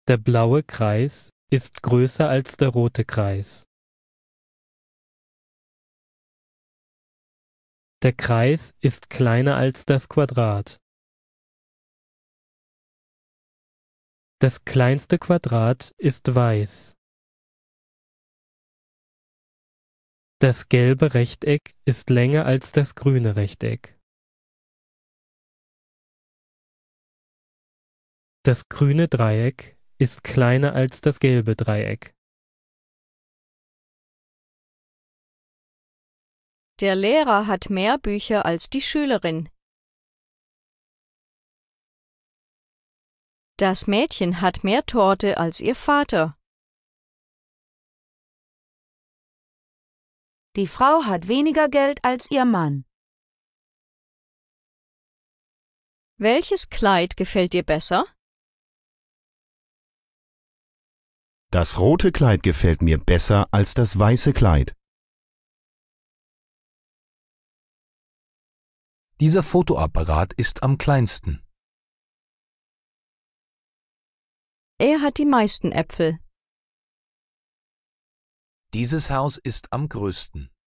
Der blaue Kreis ist größer als der rote Kreis. Der Kreis ist kleiner als das Quadrat. Das kleinste Quadrat ist weiß. Das gelbe Rechteck ist länger als das grüne Rechteck. Das grüne Dreieck ist kleiner als das gelbe Dreieck. Der Lehrer hat mehr Bücher als die Schülerin. Das Mädchen hat mehr Torte als ihr Vater. Die Frau hat weniger Geld als ihr Mann. Welches Kleid gefällt dir besser? Das rote Kleid gefällt mir besser als das weiße Kleid. Dieser Fotoapparat ist am kleinsten. Er hat die meisten Äpfel. Dieses Haus ist am größten.